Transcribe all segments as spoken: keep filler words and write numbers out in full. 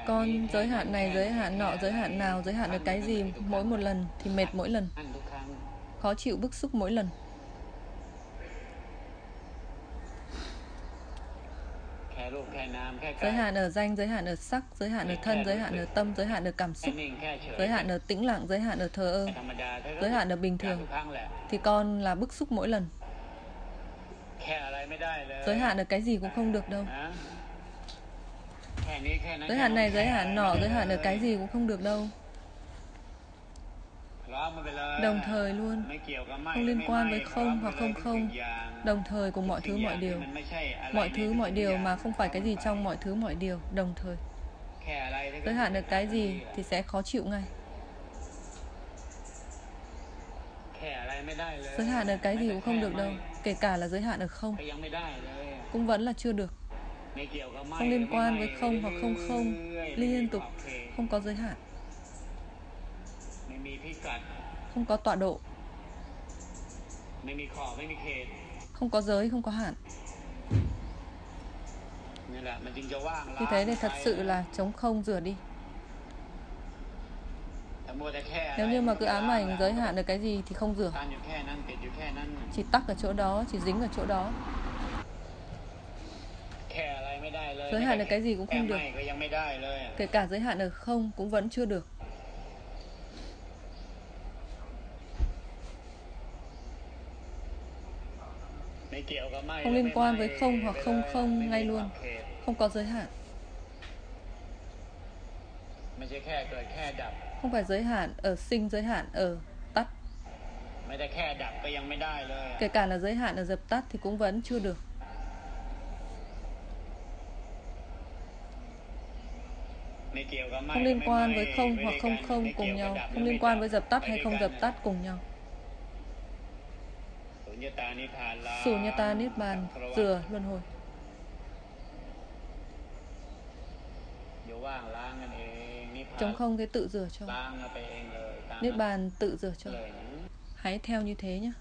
Con giới hạn này, giới hạn nọ, giới hạn nào, giới hạn được cái gì mỗi một lần thì mệt mỗi lần, khó chịu bức xúc mỗi lần. Giới hạn ở danh, giới hạn ở sắc, giới hạn ở thân, giới hạn ở tâm, giới hạn ở cảm xúc, giới hạn ở tĩnh lặng, giới hạn ở thờ ơ, giới hạn ở bình thường, thì con là bức xúc mỗi lần. Giới hạn ở cái gì cũng không được đâu. Giới hạn này, giới hạn nọ, giới hạn ở cái gì cũng không được đâu. Đồng thời luôn, không liên quan với không hoặc không không, đồng thời cùng mọi thứ mọi điều. Mọi thứ mọi điều mà không phải cái gì trong mọi thứ mọi điều, đồng thời. Giới hạn được cái gì thì sẽ khó chịu ngay. Giới hạn ở cái gì cũng không được đâu, kể cả là giới hạn ở không, cũng vẫn là chưa được. Không liên quan với không hoặc không không, liên tục, không có giới hạn, không có tọa độ, không có giới, không có hạn. Như thế thì thật sự là trống không, rửa đi. Nếu như mà cứ ám ảnh giới hạn được cái gì thì không rửa, chỉ tắc ở chỗ đó, chỉ dính ở chỗ đó. Giới hạn được cái gì cũng không được, kể cả giới hạn ở không cũng vẫn chưa được. Không liên quan với không hoặc không không ngay luôn, không có giới hạn. Không phải giới hạn ở sinh, giới hạn ở tắt. Kể cả là giới hạn ở dập tắt thì cũng vẫn chưa được. Không liên quan với không hoặc không không cùng nhau, không liên quan với dập tắt hay không dập tắt cùng nhau. Sunyata Niết Bàn, rửa luân hồi. Trống không cái tự rửa cho, Niết Bàn tự rửa cho. Hãy theo như thế nhé.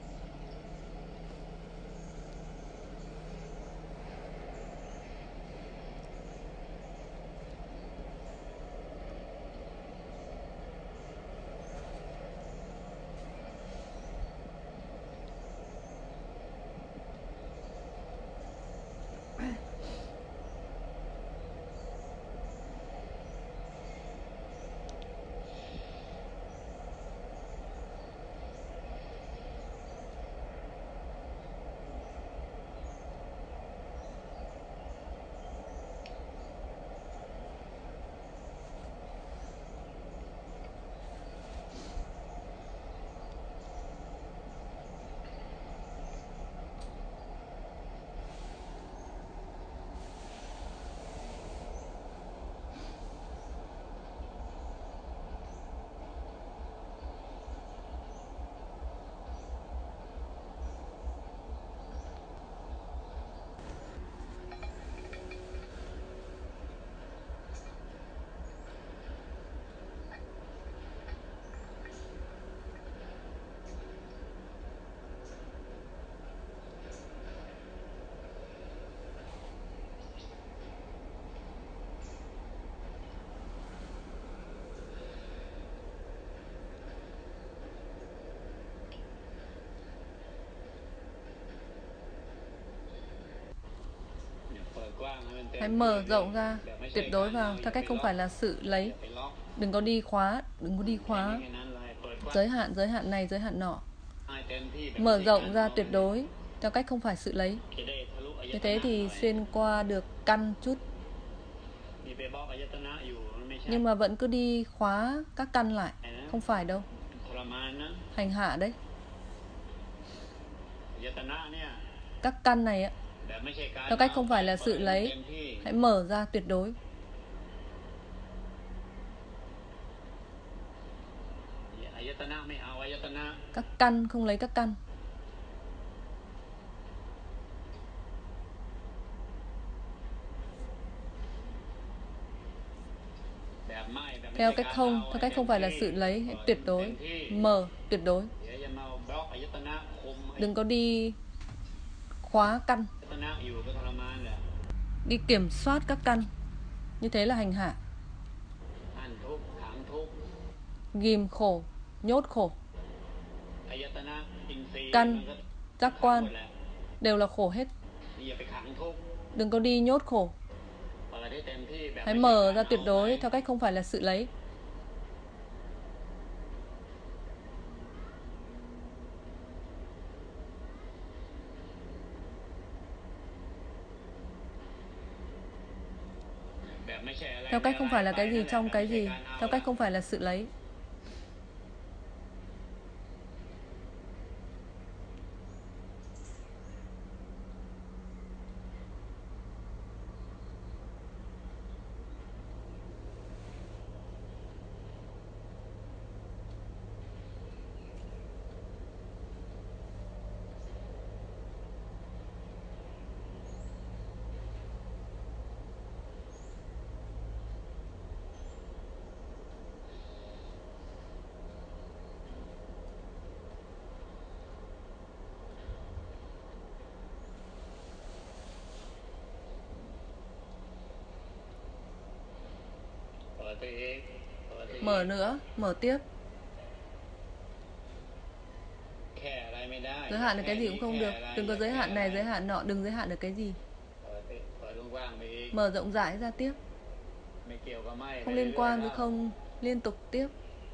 Hãy mở rộng ra, tuyệt đối vào, theo cách không phải là sự lấy. Đừng có đi khóa, đừng có đi khóa. Giới hạn, giới hạn này, giới hạn nọ. Mở rộng ra tuyệt đối, theo cách không phải sự lấy. Như thế thì xuyên qua được căn chút. Nhưng mà vẫn cứ đi khóa các căn lại. Không phải đâu. Hành hạ đấy. Các căn này á, theo cách không phải là sự lấy. Hãy mở ra tuyệt đối. Các căn, không lấy các căn. Theo cách không, theo cách không phải là sự lấy. Hãy tuyệt đối, mở, tuyệt đối. Đừng có đi khóa căn, đi kiểm soát các căn. Như thế là hành hạ. ghim khổ, nhốt khổ. Căn, giác quan đều là khổ hết. Đừng có đi nhốt khổ. Hãy mở ra tuyệt đối theo cách không phải là sự lấy. Theo cách không phải là cái gì trong cái gì. Theo cách không phải là sự lấy. Mở nữa, mở tiếp. Giới hạn được cái gì cũng không được. Đừng có giới hạn này, giới hạn nọ. Đừng giới hạn được cái gì. Mở rộng rãi ra tiếp. Không liên quan với không, liên tục tiếp.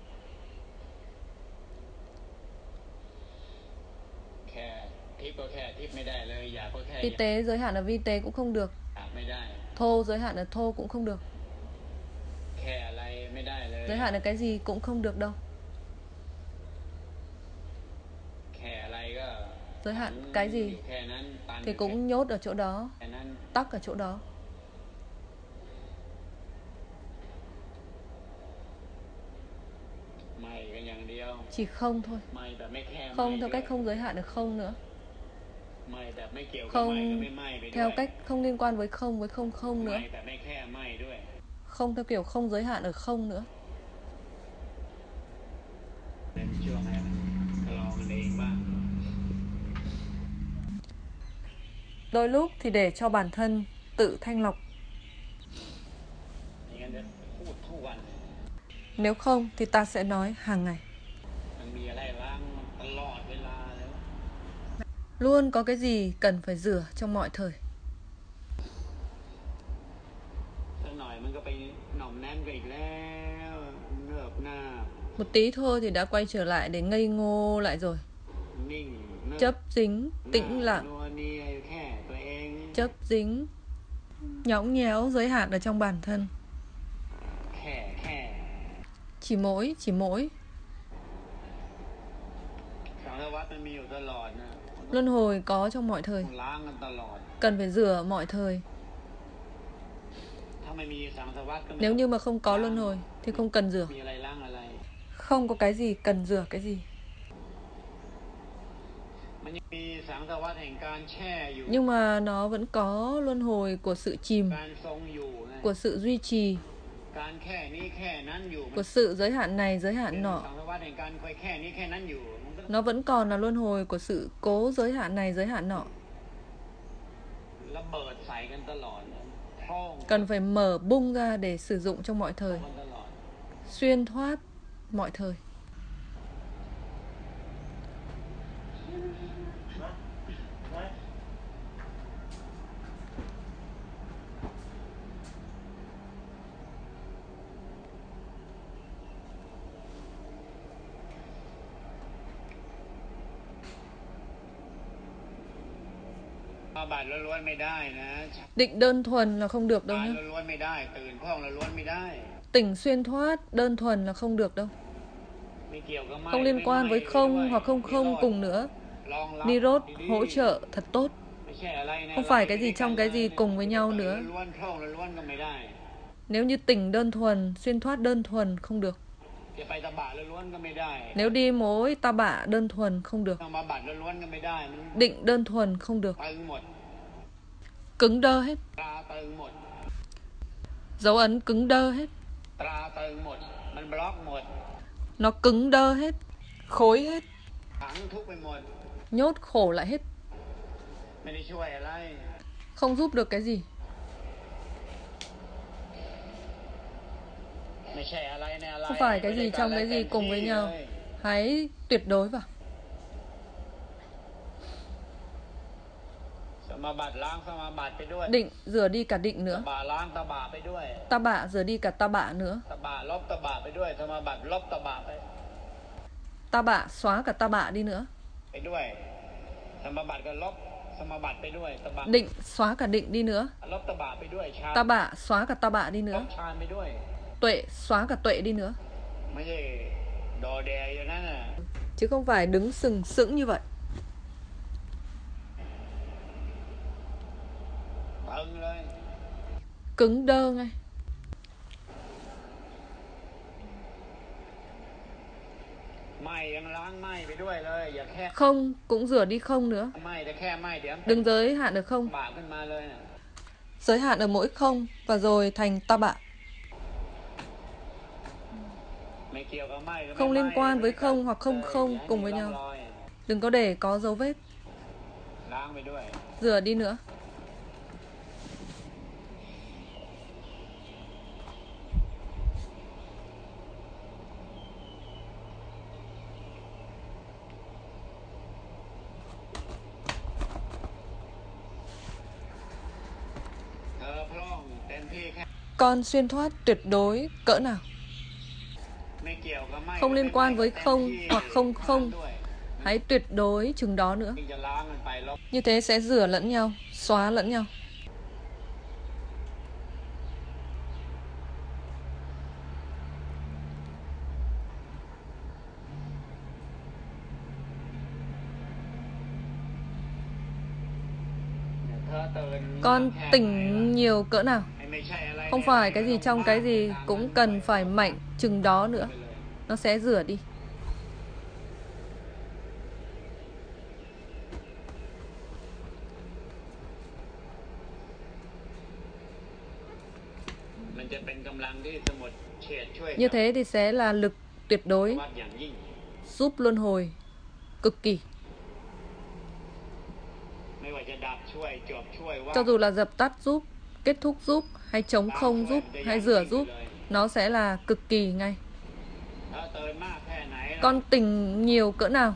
Vi tế giới hạn ở vi tế cũng không được. Thô giới hạn ở thô cũng không được. Giới hạn ở cái gì cũng không được đâu. Giới hạn cái gì thì cũng nhốt ở chỗ đó, tắc ở chỗ đó. Chỉ không thôi. Không theo cách không giới hạn được không nữa. Không theo cách không liên quan với không, với không không nữa. Không theo kiểu không giới hạn ở không nữa. Đôi lúc thì để cho bản thân tự thanh lọc. Nếu không thì ta sẽ nói hàng ngày. Luôn có cái gì cần phải rửa trong mọi thời. Một tí thôi thì đã quay trở lại để ngây ngô lại rồi. Chấp dính, tĩnh lặng. Chấp dính, nhõng nhẽo, giới hạn ở trong bản thân. Chỉ mỗi, chỉ mỗi. Luân hồi có trong mọi thời. Cần phải rửa mọi thời. Nếu như mà không có luân hồi thì không cần rửa. Không có cái gì cần rửa cái gì. Nhưng mà nó vẫn có luân hồi của sự chìm, của sự duy trì, của sự giới hạn này, giới hạn nọ. Nó vẫn còn là luân hồi của sự cố giới hạn này, giới hạn nọ. Cần phải mở bung ra để sử dụng trong mọi thời. Xuyên thoát mọi thời. Định đơn thuần là không được đâu nhé. Tỉnh xuyên thoát đơn thuần là không được đâu. Không liên quan với không hoặc không không cùng nữa. Nirod hỗ trợ thật tốt. Không phải cái gì trong cái gì cùng với nhau nữa. Nếu như tỉnh đơn thuần, xuyên thoát đơn thuần không được. Nếu đi mối ta bạ đơn thuần không được. Định đơn thuần không được. Cứng đơ hết. Dấu ấn cứng đơ hết. Nó cứng đơ hết. Khối hết. Nhốt khổ lại hết. Không giúp được cái gì. Không phải cái gì trong cái gì cùng với nhau. Hãy tuyệt đối vào. Định rửa đi cả định nữa. Ta bạ rửa đi cả ta bạ nữa. Ta bạ xóa cả ta bạ đi nữa. Định xóa cả định đi nữa. Ta bạ xóa cả ta bạ đi nữa. Tuệ xóa cả tuệ đi nữa. Chứ không phải đứng sừng sững như vậy. Cứng đơ ngay. Không cũng rửa đi không nữa. Đừng giới hạn được không. Giới hạn ở mỗi không và rồi thành ta bạ. Không liên quan với không hoặc không không cùng với nhau. Đừng có để có dấu vết. Rửa đi nữa. Con xuyên thoát tuyệt đối cỡ nào. Không liên quan với không hoặc không không. Hãy tuyệt đối chừng đó nữa. Như thế sẽ rửa lẫn nhau, xóa lẫn nhau. Con tỉnh nhiều cỡ nào. Không phải cái gì trong cái gì cũng cần phải mạnh chừng đó nữa. Nó sẽ rửa đi. Như thế thì sẽ là lực tuyệt đối giúp luân hồi cực kỳ. Cho dù là dập tắt giúp, kết thúc giúp, hay chống không giúp, hay rửa giúp, nó sẽ là cực kỳ ngay. Con tỉnh nhiều cỡ nào.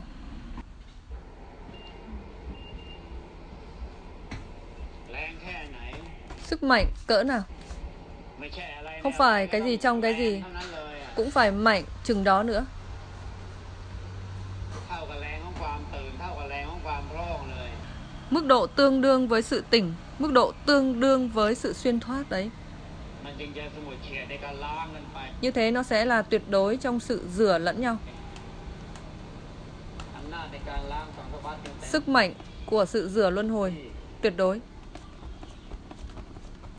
Sức mạnh cỡ nào. Không phải cái gì trong cái gì cũng phải mạnh chừng đó nữa. Mức độ tương đương với sự tỉnh, mức độ tương đương với sự xuyên thoát đấy. Như thế nó sẽ là tuyệt đối trong sự rửa lẫn nhau. Sức mạnh của sự rửa luân hồi tuyệt đối.